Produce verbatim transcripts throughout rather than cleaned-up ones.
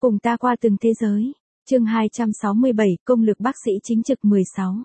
Cùng ta qua từng thế giới. Chương hai trăm sáu mươi bảy, công lực bác sĩ chính trực mười sáu.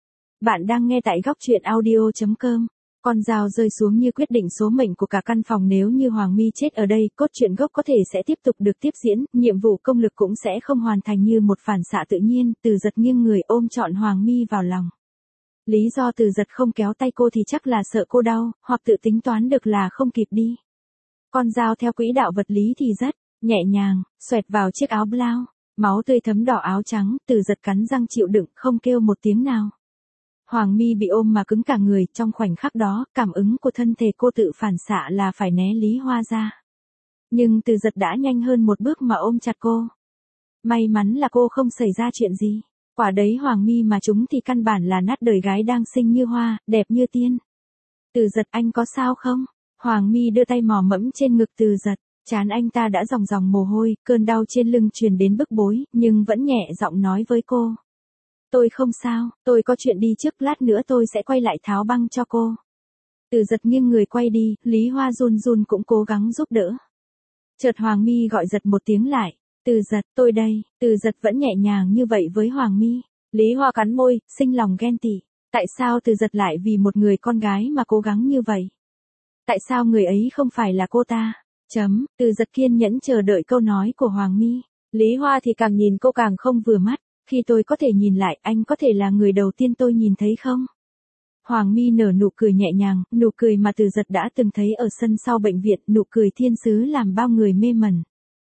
Bạn đang nghe tại góc truyện audio chấm com. Con dao rơi xuống như quyết định số mệnh của cả căn phòng, nếu như Hoàng My chết ở đây, cốt truyện gốc có thể sẽ tiếp tục được tiếp diễn, nhiệm vụ công lực cũng sẽ không hoàn thành như một phản xạ tự nhiên. Từ Giật nghiêng người ôm trọn Hoàng My vào lòng. Lý do Từ Giật không kéo tay cô thì chắc là sợ cô đau, hoặc tự tính toán được là không kịp đi. Con dao theo quỹ đạo vật lý thì rất nhẹ nhàng, xoẹt vào chiếc áo blau. Máu tươi thấm đỏ áo trắng, Từ Giật cắn răng chịu đựng, không kêu một tiếng nào. Hoàng My bị ôm mà cứng cả người, trong khoảnh khắc đó, cảm ứng của thân thể cô tự phản xạ là phải né Lý Hoa ra. Nhưng Từ Giật đã nhanh hơn một bước mà ôm chặt cô. May mắn là cô không xảy ra chuyện gì. Quả đấy Hoàng My mà chúng thì căn bản là nát đời gái đang xinh như hoa, đẹp như tiên. Từ Giật, anh có sao không? Hoàng My đưa tay mò mẫm trên ngực Từ Giật. Trán anh ta đã ròng ròng mồ hôi, cơn đau trên lưng truyền đến bức bối, nhưng vẫn nhẹ giọng nói với cô. Tôi không sao, tôi có chuyện đi trước, lát nữa tôi sẽ quay lại tháo băng cho cô. Từ Giật nghiêng người quay đi, Lý Hoa run run cũng cố gắng giúp đỡ. Chợt Hoàng My gọi Giật một tiếng lại. Từ Giật, tôi đây. Từ Giật vẫn nhẹ nhàng như vậy với Hoàng My. Lý Hoa cắn môi, sinh lòng ghen tị. Tại sao Từ Giật lại vì một người con gái mà cố gắng như vậy? Tại sao người ấy không phải là cô ta? Chấm, Từ Giật kiên nhẫn chờ đợi câu nói của Hoàng My. Lý Hoa thì càng nhìn cô càng không vừa mắt. Khi tôi có thể nhìn lại, anh có thể là người đầu tiên tôi nhìn thấy không? Hoàng My nở nụ cười nhẹ nhàng, nụ cười mà Từ Giật đã từng thấy ở sân sau bệnh viện, nụ cười thiên sứ làm bao người mê mẩn.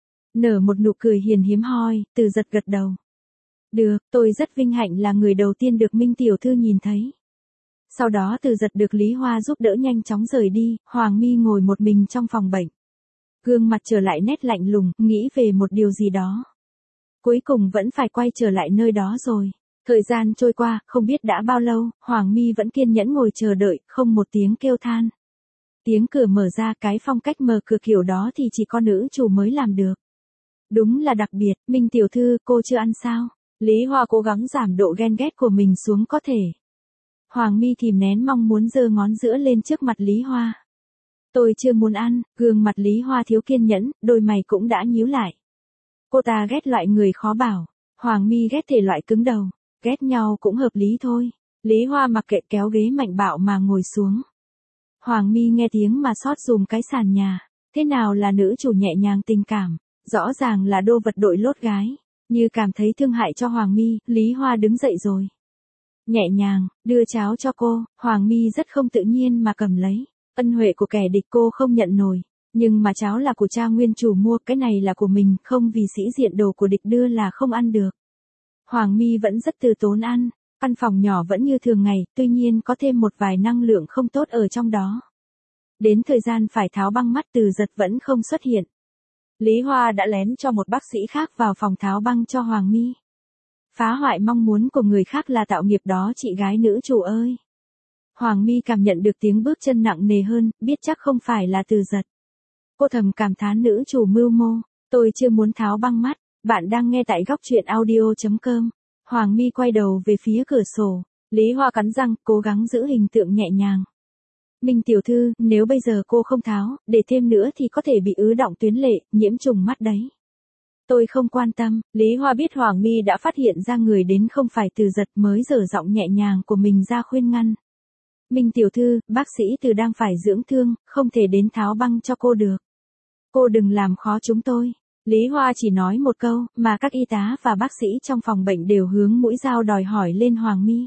Nở một nụ cười hiền hiếm hoi, Từ Giật gật đầu. Được, tôi rất vinh hạnh là người đầu tiên được Minh tiểu thư nhìn thấy. Sau đó Từ Giật được Lý Hoa giúp đỡ nhanh chóng rời đi, Hoàng My ngồi một mình trong phòng bệnh. Gương mặt trở lại nét lạnh lùng, nghĩ về một điều gì đó. Cuối cùng vẫn phải quay trở lại nơi đó rồi. Thời gian trôi qua, không biết đã bao lâu, Hoàng My vẫn kiên nhẫn ngồi chờ đợi, không một tiếng kêu than. Tiếng cửa mở ra, cái phong cách mở cửa kiểu đó thì chỉ có nữ chủ mới làm được. Đúng là đặc biệt. Minh tiểu thư, cô chưa ăn sao? Lý Hoa cố gắng giảm độ ghen ghét của mình xuống có thể. Hoàng My kìm nén mong muốn giơ ngón giữa lên trước mặt Lý Hoa. Tôi chưa muốn ăn. Gương mặt Lý Hoa thiếu kiên nhẫn, đôi mày cũng đã nhíu lại. Cô ta ghét loại người khó bảo. Hoàng My ghét thể loại cứng đầu. Ghét nhau cũng hợp lý thôi. Lý Hoa mặc kệ kéo ghế mạnh bạo mà ngồi xuống. Hoàng My nghe tiếng mà xót dùm cái sàn nhà. Thế nào là nữ chủ nhẹ nhàng tình cảm? Rõ ràng là đô vật đội lốt gái. Như cảm thấy thương hại cho Hoàng My, Lý Hoa đứng dậy rồi. Nhẹ nhàng, đưa cháo cho cô. Hoàng My rất không tự nhiên mà cầm lấy. Ân huệ của kẻ địch cô không nhận nổi. Nhưng mà cháo là của cha nguyên chủ mua, cái này là của mình, không vì sĩ diện đồ của địch đưa là không ăn được. Hoàng My vẫn rất từ tốn ăn. Căn phòng nhỏ vẫn như thường ngày, tuy nhiên có thêm một vài năng lượng không tốt ở trong đó. Đến thời gian phải tháo băng mắt, Từ Giật vẫn không xuất hiện. Lý Hoa đã lén cho một bác sĩ khác vào phòng tháo băng cho Hoàng My. Phá hoại mong muốn của người khác là tạo nghiệp đó chị gái nữ chủ ơi. Hoàng My cảm nhận được tiếng bước chân nặng nề hơn, biết chắc không phải là Từ Giật. Cô thầm cảm thán nữ chủ mưu mô. Tôi chưa muốn tháo băng mắt. Bạn đang nghe tại góc truyện audio chấm com. Hoàng My quay đầu về phía cửa sổ. Lý Hoa cắn răng, cố gắng giữ hình tượng nhẹ nhàng. Minh tiểu thư, nếu bây giờ cô không tháo, để thêm nữa thì có thể bị ứ đọng tuyến lệ, nhiễm trùng mắt đấy. Tôi không quan tâm. Lý Hoa biết Hoàng My đã phát hiện ra người đến không phải Từ Giật, mới dở giọng nhẹ nhàng của mình ra khuyên ngăn. Minh tiểu thư, bác sĩ Từ đang phải dưỡng thương, không thể đến tháo băng cho cô được. Cô đừng làm khó chúng tôi. Lý Hoa chỉ nói một câu, mà các y tá và bác sĩ trong phòng bệnh đều hướng mũi dao đòi hỏi lên Hoàng My.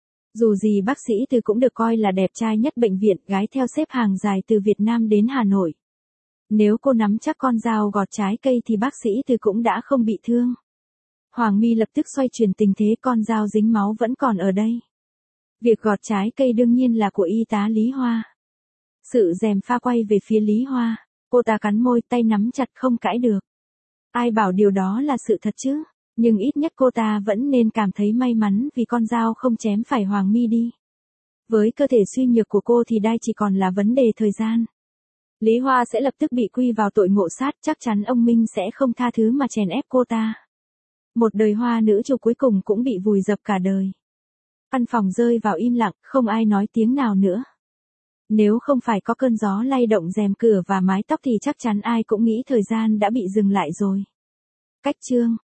Dù gì bác sĩ Từ cũng được coi là đẹp trai nhất bệnh viện, gái theo xếp hàng dài từ Việt Nam đến Hà Nội. Nếu cô nắm chắc con dao gọt trái cây thì bác sĩ Từ cũng đã không bị thương. Hoàng My lập tức xoay chuyển tình thế, con dao dính máu vẫn còn ở đây. Việc gọt trái cây đương nhiên là của y tá Lý Hoa. Sự gièm pha quay về phía Lý Hoa. Cô ta cắn môi, tay nắm chặt không cãi được. Ai bảo điều đó là sự thật chứ? Nhưng ít nhất cô ta vẫn nên cảm thấy may mắn vì con dao không chém phải Hoàng My đi. Với cơ thể suy nhược của cô thì đai chỉ còn là vấn đề thời gian. Lý Hoa sẽ lập tức bị quy vào tội ngộ sát, chắc chắn ông Minh sẽ không tha thứ mà chèn ép cô ta. Một đời hoa nữ chủ cuối cùng cũng bị vùi dập cả đời. Căn phòng rơi vào im lặng, không ai nói tiếng nào nữa. Nếu không phải có cơn gió lay động rèm cửa và mái tóc thì chắc chắn ai cũng nghĩ thời gian đã bị dừng lại rồi. Cách chương